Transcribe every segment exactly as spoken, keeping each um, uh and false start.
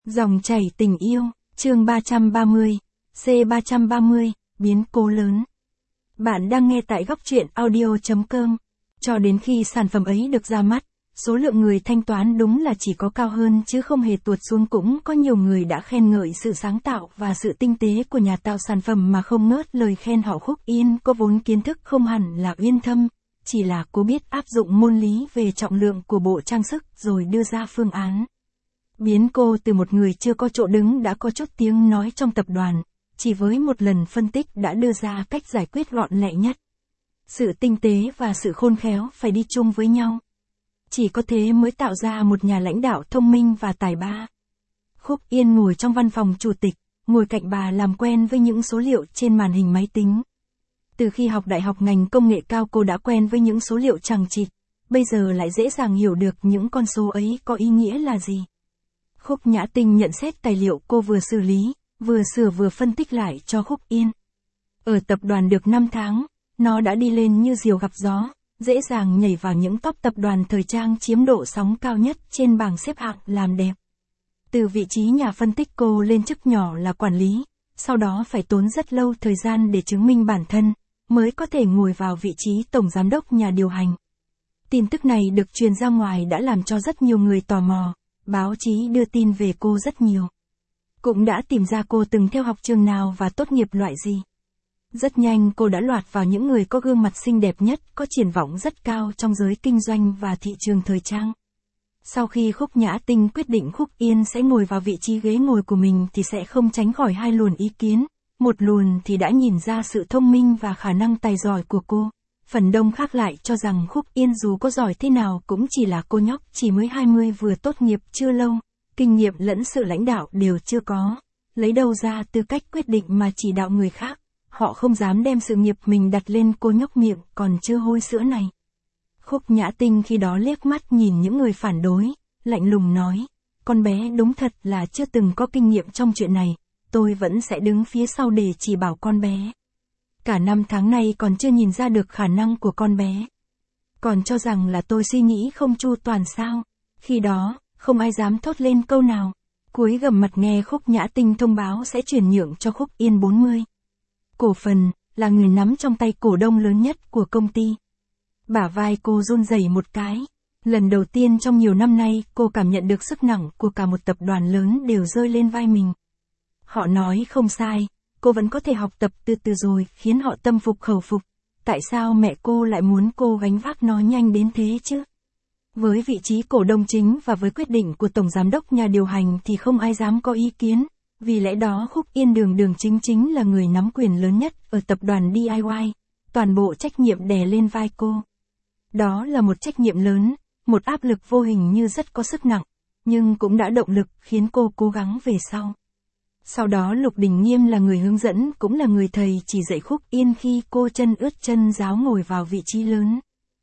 Dòng chảy tình yêu, chương ba trăm ba mươi, C ba trăm ba mươi, biến cố lớn. Bạn đang nghe tại góc truyện audio chấm com. Cho đến khi sản phẩm ấy được ra mắt, số lượng người thanh toán đúng là chỉ có cao hơn chứ không hề tuột xuống. Cũng có nhiều người đã khen ngợi sự sáng tạo và sự tinh tế của nhà tạo sản phẩm mà không ngớt lời khen họ. Khúc Yên có vốn kiến thức không hẳn là uyên thâm, chỉ là cô biết áp dụng môn lý về trọng lượng của bộ trang sức rồi đưa ra phương án. Biến cô từ một người chưa có chỗ đứng đã có chút tiếng nói trong tập đoàn, chỉ với một lần phân tích đã đưa ra cách giải quyết gọn lẹ nhất. Sự tinh tế và sự khôn khéo phải đi chung với nhau. Chỉ có thế mới tạo ra một nhà lãnh đạo thông minh và tài ba. Khúc Yên ngồi trong văn phòng chủ tịch, ngồi cạnh bà làm quen với những số liệu trên màn hình máy tính. Từ khi học đại học ngành công nghệ cao cô đã quen với những số liệu chằng chịt, bây giờ lại dễ dàng hiểu được những con số ấy có ý nghĩa là gì. Khúc Nhã Tinh nhận xét tài liệu cô vừa xử lý, vừa sửa vừa phân tích lại cho Khúc Yên. Ở tập đoàn được năm tháng, nó đã đi lên như diều gặp gió, dễ dàng nhảy vào những top tập đoàn thời trang chiếm độ sóng cao nhất trên bảng xếp hạng làm đẹp. Từ vị trí nhà phân tích cô lên chức nhỏ là quản lý, sau đó phải tốn rất lâu thời gian để chứng minh bản thân, mới có thể ngồi vào vị trí tổng giám đốc nhà điều hành. Tin tức này được truyền ra ngoài đã làm cho rất nhiều người tò mò. Báo chí đưa tin về cô rất nhiều. Cũng đã tìm ra cô từng theo học trường nào và tốt nghiệp loại gì. Rất nhanh cô đã lọt vào những người có gương mặt xinh đẹp nhất, có triển vọng rất cao trong giới kinh doanh và thị trường thời trang. Sau khi Khúc Nhã Tinh quyết định Khúc Yên sẽ ngồi vào vị trí ghế ngồi của mình thì sẽ không tránh khỏi hai luồng ý kiến. Một luồng thì đã nhìn ra sự thông minh và khả năng tài giỏi của cô. Phần đông khác lại cho rằng Khúc Yên dù có giỏi thế nào cũng chỉ là cô nhóc chỉ mới hai mươi vừa tốt nghiệp chưa lâu, kinh nghiệm lẫn sự lãnh đạo đều chưa có, lấy đâu ra tư cách quyết định mà chỉ đạo người khác, họ không dám đem sự nghiệp mình đặt lên cô nhóc miệng còn chưa hôi sữa này. Khúc Nhã Tinh khi đó liếc mắt nhìn những người phản đối, lạnh lùng nói, con bé đúng thật là chưa từng có kinh nghiệm trong chuyện này, tôi vẫn sẽ đứng phía sau để chỉ bảo con bé. Cả năm tháng này còn chưa nhìn ra được khả năng của con bé. Còn cho rằng là tôi suy nghĩ không chu toàn sao. Khi đó, không ai dám thốt lên câu nào. Cuối gầm mặt nghe Khúc Nhã Tinh thông báo sẽ chuyển nhượng cho Khúc Yên bốn mươi cổ phần, là người nắm trong tay cổ đông lớn nhất của công ty. Bả vai cô run rẩy một cái. Lần đầu tiên trong nhiều năm nay cô cảm nhận được sức nặng của cả một tập đoàn lớn đều rơi lên vai mình. Họ nói không sai. Cô vẫn có thể học tập từ từ rồi, khiến họ tâm phục khẩu phục. Tại sao mẹ cô lại muốn cô gánh vác nó nhanh đến thế chứ? Với vị trí cổ đông chính và với quyết định của tổng giám đốc nhà điều hành thì không ai dám có ý kiến. Vì lẽ đó Khúc Yên đường đường chính chính là người nắm quyền lớn nhất ở tập đoàn đê i goái. Toàn bộ trách nhiệm đè lên vai cô. Đó là một trách nhiệm lớn, một áp lực vô hình như rất có sức nặng, nhưng cũng đã động lực khiến cô cố gắng về sau. Sau đó Lục Đình Nghiêm là người hướng dẫn cũng là người thầy chỉ dạy Khúc Yên khi cô chân ướt chân ráo ngồi vào vị trí lớn.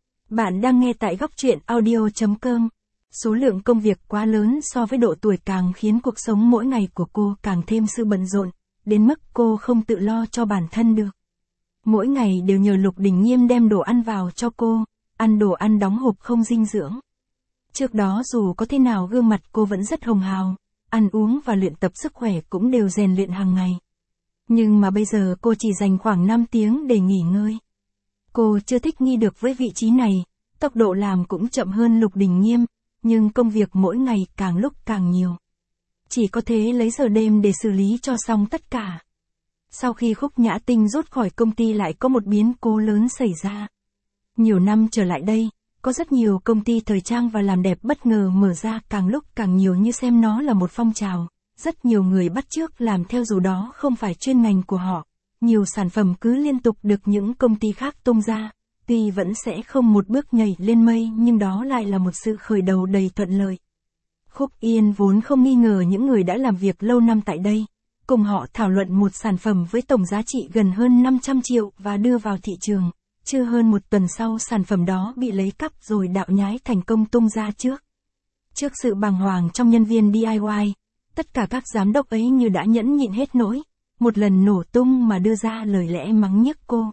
Bạn đang nghe tại góc truyện audio chấm com. Số lượng công việc quá lớn so với độ tuổi càng khiến cuộc sống mỗi ngày của cô càng thêm sự bận rộn, đến mức cô không tự lo cho bản thân được. Mỗi ngày đều nhờ Lục Đình Nghiêm đem đồ ăn vào cho cô, ăn đồ ăn đóng hộp không dinh dưỡng. Trước đó dù có thế nào gương mặt cô vẫn rất hồng hào. Ăn uống và luyện tập sức khỏe cũng đều rèn luyện hàng ngày. Nhưng mà bây giờ cô chỉ dành khoảng năm tiếng để nghỉ ngơi. Cô chưa thích nghi được với vị trí này, tốc độ làm cũng chậm hơn Lục Đình Nghiêm, nhưng công việc mỗi ngày càng lúc càng nhiều. Chỉ có thế lấy giờ đêm để xử lý cho xong tất cả. Sau khi Khúc Nhã Tinh rút khỏi công ty lại có một biến cố lớn xảy ra. Nhiều năm trở lại đây, có rất nhiều công ty thời trang và làm đẹp bất ngờ mở ra càng lúc càng nhiều như xem nó là một phong trào. Rất nhiều người bắt chước làm theo dù đó không phải chuyên ngành của họ. Nhiều sản phẩm cứ liên tục được những công ty khác tung ra. Tuy vẫn sẽ không một bước nhảy lên mây nhưng đó lại là một sự khởi đầu đầy thuận lợi. Khúc Yên vốn không nghi ngờ những người đã làm việc lâu năm tại đây. Cùng họ thảo luận một sản phẩm với tổng giá trị gần hơn năm trăm triệu và đưa vào thị trường. Chưa hơn một tuần sau sản phẩm đó bị lấy cắp rồi đạo nhái thành công tung ra trước. Trước sự bàng hoàng trong nhân viên đê i goái, tất cả các giám đốc ấy như đã nhẫn nhịn hết nỗi, một lần nổ tung mà đưa ra lời lẽ mắng nhiếc cô.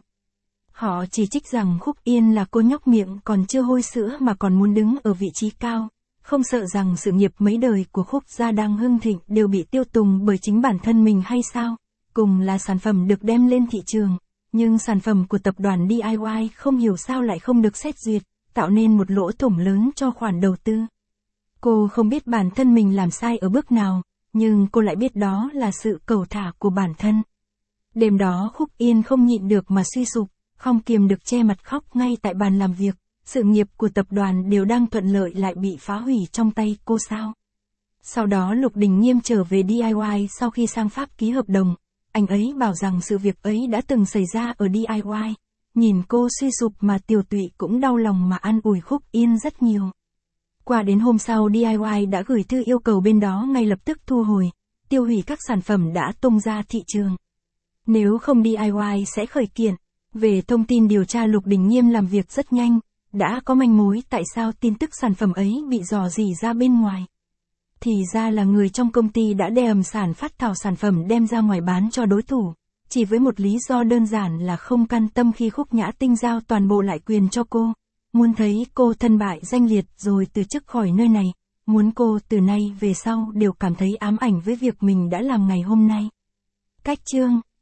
Họ chỉ trích rằng Khúc Yên là cô nhóc miệng còn chưa hôi sữa mà còn muốn đứng ở vị trí cao, không sợ rằng sự nghiệp mấy đời của Khúc gia đang hưng thịnh đều bị tiêu tùng bởi chính bản thân mình hay sao? Cùng là sản phẩm được đem lên thị trường, nhưng sản phẩm của tập đoàn đê i goát không hiểu sao lại không được xét duyệt, tạo nên một lỗ thủng lớn cho khoản đầu tư. Cô không biết bản thân mình làm sai ở bước nào, nhưng cô lại biết đó là sự cẩu thả của bản thân. Đêm đó Khúc Yên không nhịn được mà suy sụp, không kiềm được che mặt khóc ngay tại bàn làm việc. Sự nghiệp của tập đoàn đều đang thuận lợi lại bị phá hủy trong tay cô sao? Sau đó Lục Đình Nghiêm trở về đê i goát sau khi sang Pháp ký hợp đồng. Anh ấy bảo rằng sự việc ấy đã từng xảy ra ở đê i goát. Nhìn cô suy sụp mà Tiểu Tụy cũng đau lòng mà an ủi Khúc Yên rất nhiều. Qua đến hôm sau đê i goát đã gửi thư yêu cầu bên đó ngay lập tức thu hồi, tiêu hủy các sản phẩm đã tung ra thị trường. Nếu không đê i goát sẽ khởi kiện. Về thông tin điều tra Lục Đình Nghiêm làm việc rất nhanh, đã có manh mối tại sao tin tức sản phẩm ấy bị rò rỉ ra bên ngoài. Thì ra là người trong công ty đã đè ầm sản phát thảo sản phẩm đem ra ngoài bán cho đối thủ, chỉ với một lý do đơn giản là không can tâm khi Khúc Nhã Tinh giao toàn bộ lại quyền cho cô. Muốn thấy cô thân bại danh liệt rồi từ chức khỏi nơi này, muốn cô từ nay về sau đều cảm thấy ám ảnh với việc mình đã làm ngày hôm nay. Cách chương